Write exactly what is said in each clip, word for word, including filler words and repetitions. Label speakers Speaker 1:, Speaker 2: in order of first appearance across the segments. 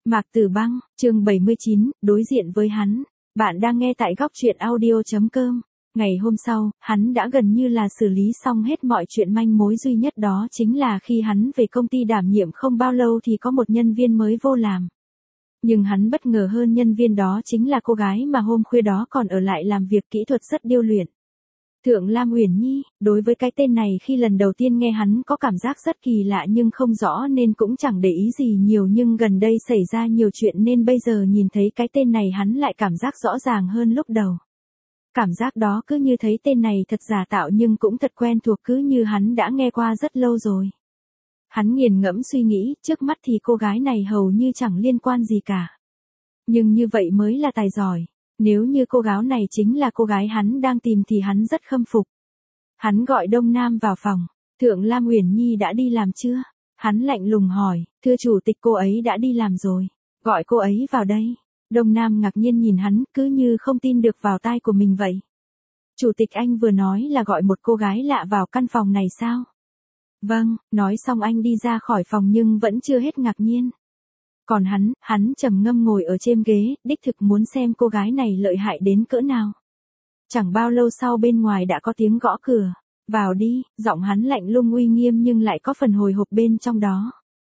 Speaker 1: Mạc Tử Băng, chương bảy mươi chín, đối diện với hắn. Bạn đang nghe tại góc truyện audio chấm com. Ngày hôm sau, hắn đã gần như là xử lý xong hết mọi chuyện, manh mối duy nhất đó chính là khi hắn về công ty đảm nhiệm không bao lâu thì có một nhân viên mới vô làm. Nhưng hắn bất ngờ hơn nhân viên đó chính là cô gái mà hôm khuya đó còn ở lại làm việc kỹ thuật rất điêu luyện. Thượng Lam Uyển Nhi, đối với cái tên này khi lần đầu tiên nghe hắn có cảm giác rất kỳ lạ nhưng không rõ nên cũng chẳng để ý gì nhiều, nhưng gần đây xảy ra nhiều chuyện nên bây giờ nhìn thấy cái tên này hắn lại cảm giác rõ ràng hơn lúc đầu. Cảm giác đó cứ như thấy tên này thật giả tạo nhưng cũng thật quen thuộc, cứ như hắn đã nghe qua rất lâu rồi. Hắn nghiền ngẫm suy nghĩ, trước mắt thì cô gái này hầu như chẳng liên quan gì cả. Nhưng như vậy mới là tài giỏi. Nếu như cô gái này chính là cô gái hắn đang tìm thì hắn rất khâm phục. Hắn gọi Đông Nam vào phòng. Thượng Lam Uyển Nhi đã đi làm chưa? Hắn lạnh lùng hỏi. Thưa chủ tịch, cô ấy đã đi làm rồi. Gọi cô ấy vào đây. Đông Nam ngạc nhiên nhìn hắn, cứ như không tin được vào tai của mình vậy. Chủ tịch, anh vừa nói là gọi một cô gái lạ vào căn phòng này sao? Vâng, nói xong anh đi ra khỏi phòng nhưng vẫn chưa hết ngạc nhiên. Còn hắn, hắn trầm ngâm ngồi ở trên ghế, đích thực muốn xem cô gái này lợi hại đến cỡ nào. Chẳng bao lâu sau bên ngoài đã có tiếng gõ cửa. Vào đi, giọng hắn lạnh lùng uy nghiêm nhưng lại có phần hồi hộp bên trong đó.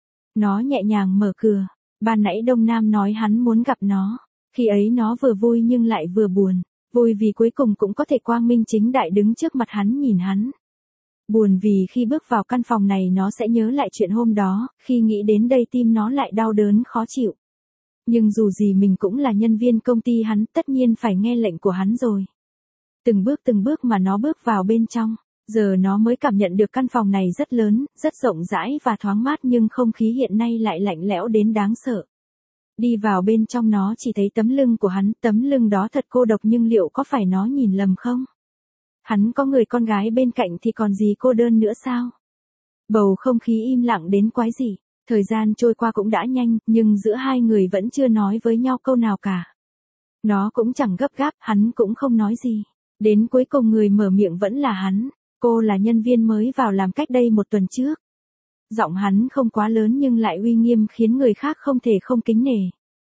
Speaker 1: Nó nhẹ nhàng mở cửa. Ban nãy Đông Nam nói hắn muốn gặp nó. Khi ấy nó vừa vui nhưng lại vừa buồn. Vui vì cuối cùng cũng có thể quang minh chính đại đứng trước mặt hắn nhìn hắn. Buồn vì khi bước vào căn phòng này nó sẽ nhớ lại chuyện hôm đó, khi nghĩ đến đây tim nó lại đau đớn khó chịu. Nhưng dù gì mình cũng là nhân viên công ty hắn, tất nhiên phải nghe lệnh của hắn rồi. Từng bước từng bước mà nó bước vào bên trong, giờ nó mới cảm nhận được căn phòng này rất lớn, rất rộng rãi và thoáng mát, nhưng không khí hiện nay lại lạnh lẽo đến đáng sợ. Đi vào bên trong nó chỉ thấy tấm lưng của hắn, tấm lưng đó thật cô độc, nhưng liệu có phải nó nhìn lầm không? Hắn có người con gái bên cạnh thì còn gì cô đơn nữa sao? Bầu không khí im lặng đến quái dị. Thời gian trôi qua cũng đã nhanh, nhưng giữa hai người vẫn chưa nói với nhau câu nào cả. Nó cũng chẳng gấp gáp, hắn cũng không nói gì. Đến cuối cùng người mở miệng vẫn là hắn. Cô là nhân viên mới vào làm cách đây một tuần trước. Giọng hắn không quá lớn nhưng lại uy nghiêm khiến người khác không thể không kính nể.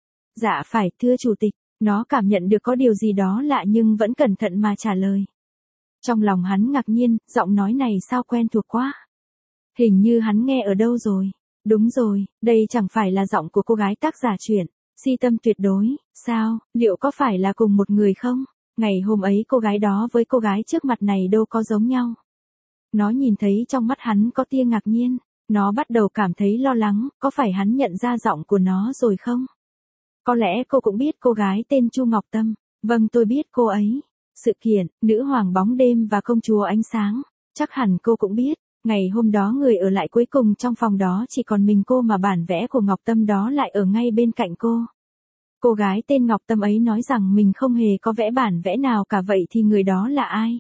Speaker 1: Dạ phải, thưa chủ tịch. Nó cảm nhận được có điều gì đó lạ nhưng vẫn cẩn thận mà trả lời. Trong lòng hắn ngạc nhiên, giọng nói này sao quen thuộc quá. Hình như hắn nghe ở đâu rồi. Đúng rồi, đây chẳng phải là giọng của cô gái tác giả truyện Si Tâm Tuyệt Đối, sao, liệu có phải là cùng một người không? Ngày hôm ấy cô gái đó với cô gái trước mặt này đâu có giống nhau. Nó nhìn thấy trong mắt hắn có tia ngạc nhiên, nó bắt đầu cảm thấy lo lắng, có phải hắn nhận ra giọng của nó rồi không? Có lẽ cô cũng biết cô gái tên Chu Ngọc Tâm. Vâng, tôi biết cô ấy. Sự kiện, nữ hoàng bóng đêm và công chúa ánh sáng, chắc hẳn cô cũng biết. Ngày hôm đó người ở lại cuối cùng trong phòng đó chỉ còn mình cô, mà bản vẽ của Ngọc Tâm đó lại ở ngay bên cạnh cô. Cô gái tên Ngọc Tâm ấy nói rằng mình không hề có vẽ bản vẽ nào cả, vậy thì người đó là ai?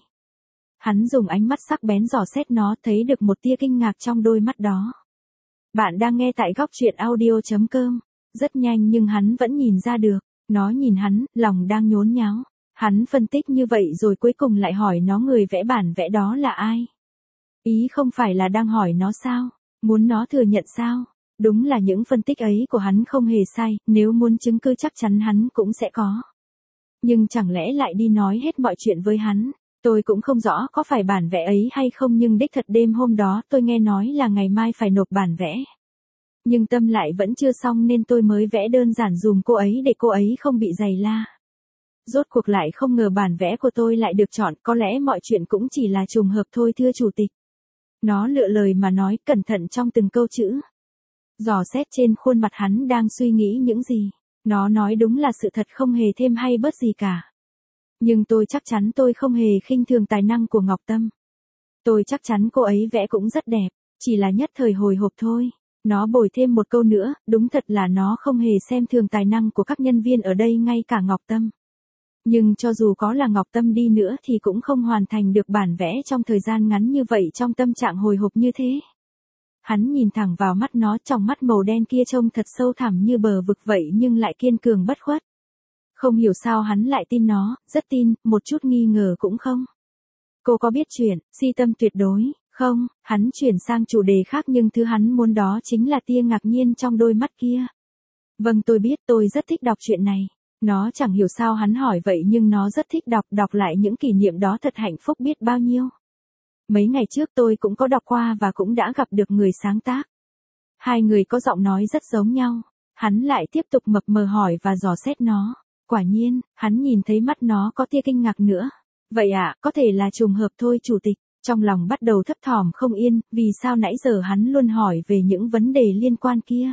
Speaker 1: Hắn dùng ánh mắt sắc bén dò xét nó, thấy được một tia kinh ngạc trong đôi mắt đó. Bạn đang nghe tại góc truyện audio chấm com. Rất nhanh nhưng hắn vẫn nhìn ra được. Nó nhìn hắn, lòng đang nhốn nháo. Hắn phân tích như vậy rồi cuối cùng lại hỏi nó người vẽ bản vẽ đó là ai? Ý không phải là đang hỏi nó sao? Muốn nó thừa nhận sao? Đúng là những phân tích ấy của hắn không hề sai, nếu muốn chứng cứ chắc chắn hắn cũng sẽ có. Nhưng chẳng lẽ lại đi nói hết mọi chuyện với hắn? Tôi cũng không rõ có phải bản vẽ ấy hay không, nhưng đích thật đêm hôm đó tôi nghe nói là ngày mai phải nộp bản vẽ. Nhưng Tâm lại vẫn chưa xong nên tôi mới vẽ đơn giản dùm cô ấy để cô ấy không bị giày la. Rốt cuộc lại không ngờ bản vẽ của tôi lại được chọn, có lẽ mọi chuyện cũng chỉ là trùng hợp thôi thưa chủ tịch. Nó lựa lời mà nói, cẩn thận trong từng câu chữ. Dò xét trên khuôn mặt hắn đang suy nghĩ những gì. Nó nói đúng là sự thật, không hề thêm hay bớt gì cả. Nhưng tôi chắc chắn tôi không hề khinh thường tài năng của Ngọc Tâm. Tôi chắc chắn cô ấy vẽ cũng rất đẹp, chỉ là nhất thời hồi hộp thôi. Nó bồi thêm một câu nữa, đúng thật là nó không hề xem thường tài năng của các nhân viên ở đây, ngay cả Ngọc Tâm. Nhưng cho dù có là Ngọc Tâm đi nữa thì cũng không hoàn thành được bản vẽ trong thời gian ngắn như vậy trong tâm trạng hồi hộp như thế. Hắn nhìn thẳng vào mắt nó, trong mắt màu đen kia trông thật sâu thẳm như bờ vực vậy nhưng lại kiên cường bất khuất. Không hiểu sao hắn lại tin nó, rất tin, một chút nghi ngờ cũng không. Cô có biết chuyện Si Tâm Tuyệt Đối không? Hắn chuyển sang chủ đề khác nhưng thứ hắn muốn đó chính là tia ngạc nhiên trong đôi mắt kia. Vâng tôi biết, tôi rất thích đọc chuyện này. Nó chẳng hiểu sao hắn hỏi vậy nhưng nó rất thích đọc, đọc lại những kỷ niệm đó thật hạnh phúc biết bao nhiêu. Mấy ngày trước tôi cũng có đọc qua và cũng đã gặp được người sáng tác. Hai người có giọng nói rất giống nhau. Hắn lại tiếp tục mập mờ hỏi và dò xét nó. Quả nhiên, hắn nhìn thấy mắt nó có tia kinh ngạc nữa. Vậy ạ, à, có thể là trùng hợp thôi chủ tịch. Trong lòng bắt đầu thấp thỏm không yên, vì sao nãy giờ hắn luôn hỏi về những vấn đề liên quan kia.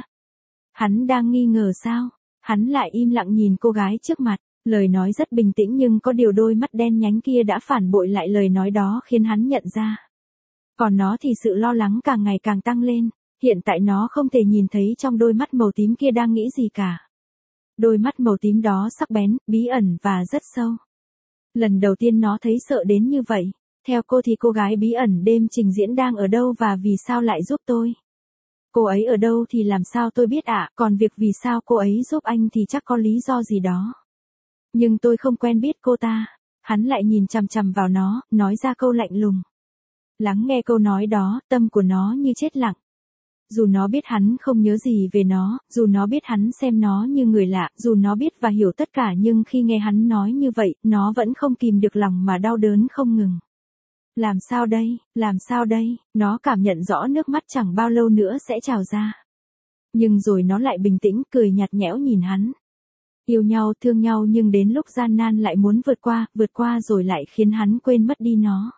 Speaker 1: Hắn đang nghi ngờ sao? Hắn lại im lặng nhìn cô gái trước mặt, lời nói rất bình tĩnh nhưng có điều đôi mắt đen nhánh kia đã phản bội lại lời nói đó khiến hắn nhận ra. Còn nó thì sự lo lắng càng ngày càng tăng lên, hiện tại nó không thể nhìn thấy trong đôi mắt màu tím kia đang nghĩ gì cả. Đôi mắt màu tím đó sắc bén, bí ẩn và rất sâu. Lần đầu tiên nó thấy sợ đến như vậy. Theo cô thì cô gái bí ẩn đêm trình diễn đang ở đâu và vì sao lại giúp tôi? Cô ấy ở đâu thì làm sao tôi biết ạ, à? Còn việc vì sao cô ấy giúp anh thì chắc có lý do gì đó. Nhưng tôi không quen biết cô ta. Hắn lại nhìn chằm chằm vào nó, nói ra câu lạnh lùng. Lắng nghe câu nói đó, tâm của nó như chết lặng. Dù nó biết hắn không nhớ gì về nó, dù nó biết hắn xem nó như người lạ, dù nó biết và hiểu tất cả nhưng khi nghe hắn nói như vậy, nó vẫn không kìm được lòng mà đau đớn không ngừng. Làm sao đây, làm sao đây, nó cảm nhận rõ nước mắt chẳng bao lâu nữa sẽ trào ra. Nhưng rồi nó lại bình tĩnh, cười nhạt nhẽo nhìn hắn. Yêu nhau, thương nhau nhưng đến lúc gian nan lại muốn vượt qua, vượt qua rồi lại khiến hắn quên mất đi nó.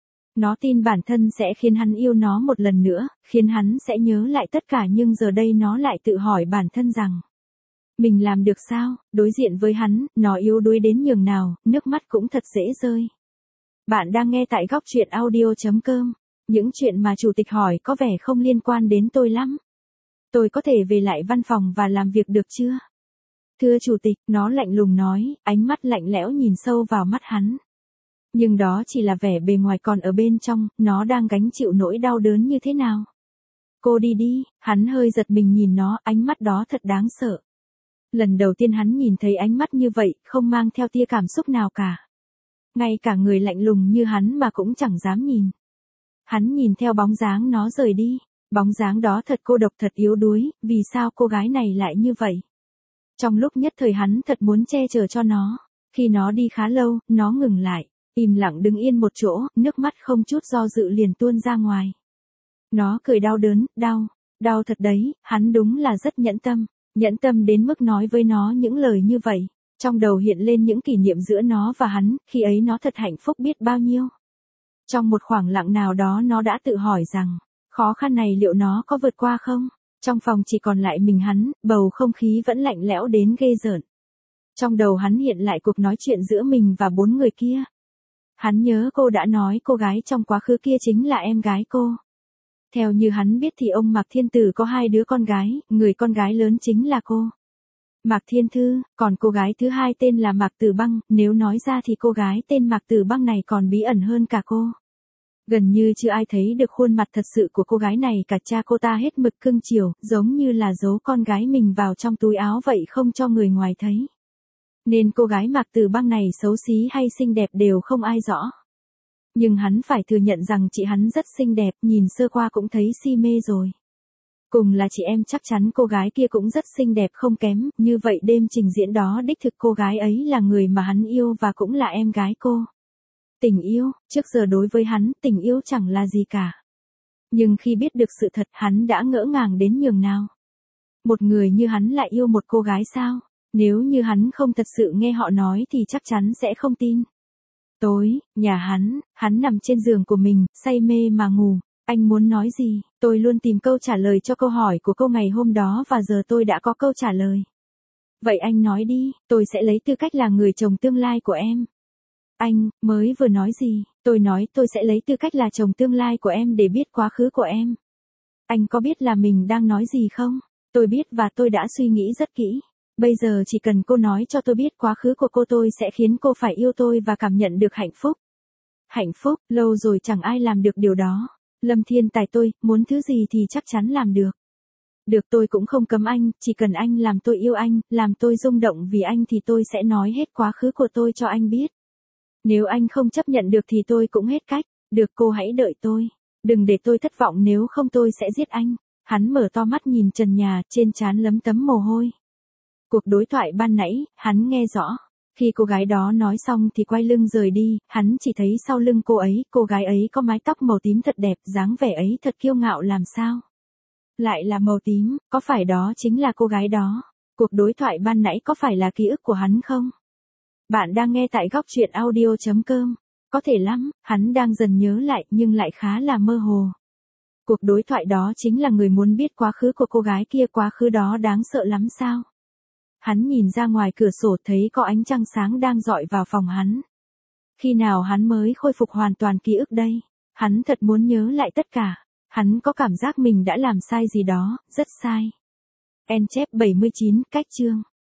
Speaker 1: Nó tin bản thân sẽ khiến hắn yêu nó một lần nữa, khiến hắn sẽ nhớ lại tất cả nhưng giờ đây nó lại tự hỏi bản thân rằng. Mình làm được sao, đối diện với hắn, nó yếu đuối đến nhường nào, nước mắt cũng thật dễ rơi. Bạn đang nghe tại góc truyện audio chấm com. Những chuyện mà chủ tịch hỏi có vẻ không liên quan đến tôi lắm. Tôi có thể về lại văn phòng và làm việc được chưa? Thưa chủ tịch, nó lạnh lùng nói, ánh mắt lạnh lẽo nhìn sâu vào mắt hắn. Nhưng đó chỉ là vẻ bề ngoài còn ở bên trong, nó đang gánh chịu nỗi đau đớn như thế nào? Cô đi đi, hắn hơi giật mình nhìn nó, ánh mắt đó thật đáng sợ. Lần đầu tiên hắn nhìn thấy ánh mắt như vậy, không mang theo tia cảm xúc nào cả. Ngay cả người lạnh lùng như hắn mà cũng chẳng dám nhìn. Hắn nhìn theo bóng dáng nó rời đi, bóng dáng đó thật cô độc thật yếu đuối, vì sao cô gái này lại như vậy? Trong lúc nhất thời hắn thật muốn che chở cho nó, khi nó đi khá lâu, nó ngừng lại, im lặng đứng yên một chỗ, nước mắt không chút do dự liền tuôn ra ngoài. Nó cười đau đớn, đau, đau thật đấy, hắn đúng là rất nhẫn tâm, nhẫn tâm đến mức nói với nó những lời như vậy. Trong đầu hiện lên những kỷ niệm giữa nó và hắn, khi ấy nó thật hạnh phúc biết bao nhiêu. Trong một khoảng lặng nào đó nó đã tự hỏi rằng, khó khăn này liệu nó có vượt qua không? Trong phòng chỉ còn lại mình hắn, bầu không khí vẫn lạnh lẽo đến ghê rợn. Trong đầu hắn hiện lại cuộc nói chuyện giữa mình và bốn người kia. Hắn nhớ cô đã nói cô gái trong quá khứ kia chính là em gái cô. Theo như hắn biết thì ông Mạc Thiên Tử có hai đứa con gái, người con gái lớn chính là cô. Mạc Thiên Thư, còn cô gái thứ hai tên là Mạc Tử Băng, nếu nói ra thì cô gái tên Mạc Tử Băng này còn bí ẩn hơn cả cô. Gần như chưa ai thấy được khuôn mặt thật sự của cô gái này cả, cha cô ta hết mực cưng chiều, giống như là giấu con gái mình vào trong túi áo vậy không cho người ngoài thấy. Nên cô gái Mạc Tử Băng này xấu xí hay xinh đẹp đều không ai rõ. Nhưng hắn phải thừa nhận rằng chị hắn rất xinh đẹp, nhìn sơ qua cũng thấy si mê rồi. Cùng là chị em chắc chắn cô gái kia cũng rất xinh đẹp không kém, như vậy đêm trình diễn đó đích thực cô gái ấy là người mà hắn yêu và cũng là em gái cô. Tình yêu, trước giờ đối với hắn, tình yêu chẳng là gì cả. Nhưng khi biết được sự thật hắn đã ngỡ ngàng đến nhường nào. Một người như hắn lại yêu một cô gái sao? Nếu như hắn không thật sự nghe họ nói thì chắc chắn sẽ không tin. Tối, nhà hắn, hắn nằm trên giường của mình, say mê mà ngủ. Anh muốn nói gì? Tôi luôn tìm câu trả lời cho câu hỏi của cô ngày hôm đó và giờ tôi đã có câu trả lời. Vậy anh nói đi, tôi sẽ lấy tư cách là người chồng tương lai của em. Anh, mới vừa nói gì? Tôi nói tôi sẽ lấy tư cách là chồng tương lai của em để biết quá khứ của em. Anh có biết là mình đang nói gì không? Tôi biết và tôi đã suy nghĩ rất kỹ. Bây giờ chỉ cần cô nói cho tôi biết quá khứ của cô tôi sẽ khiến cô phải yêu tôi và cảm nhận được hạnh phúc. Hạnh phúc, lâu rồi chẳng ai làm được điều đó. Lâm Thiên Tài tôi, muốn thứ gì thì chắc chắn làm được. Được tôi cũng không cấm anh, chỉ cần anh làm tôi yêu anh, làm tôi rung động vì anh thì tôi sẽ nói hết quá khứ của tôi cho anh biết. Nếu anh không chấp nhận được thì tôi cũng hết cách, được cô hãy đợi tôi. Đừng để tôi thất vọng nếu không tôi sẽ giết anh. Hắn mở to mắt nhìn trần nhà, trên trán lấm tấm mồ hôi. Cuộc đối thoại ban nãy, hắn nghe rõ. Khi cô gái đó nói xong thì quay lưng rời đi, hắn chỉ thấy sau lưng cô ấy, cô gái ấy có mái tóc màu tím thật đẹp, dáng vẻ ấy thật kiêu ngạo làm sao. Lại là màu tím, có phải đó chính là cô gái đó? Cuộc đối thoại ban nãy có phải là ký ức của hắn không? Bạn đang nghe tại góc truyện audio.com. Có thể lắm, hắn đang dần nhớ lại nhưng lại khá là mơ hồ. Cuộc đối thoại đó chính là người muốn biết quá khứ của cô gái kia, quá khứ đó đáng sợ lắm sao? Hắn nhìn ra ngoài cửa sổ thấy có ánh trăng sáng đang rọi vào phòng hắn. Khi nào hắn mới khôi phục hoàn toàn ký ức đây? Hắn thật muốn nhớ lại tất cả. Hắn có cảm giác mình đã làm sai gì đó, rất sai. En chép bảy mươi chín, cách chương.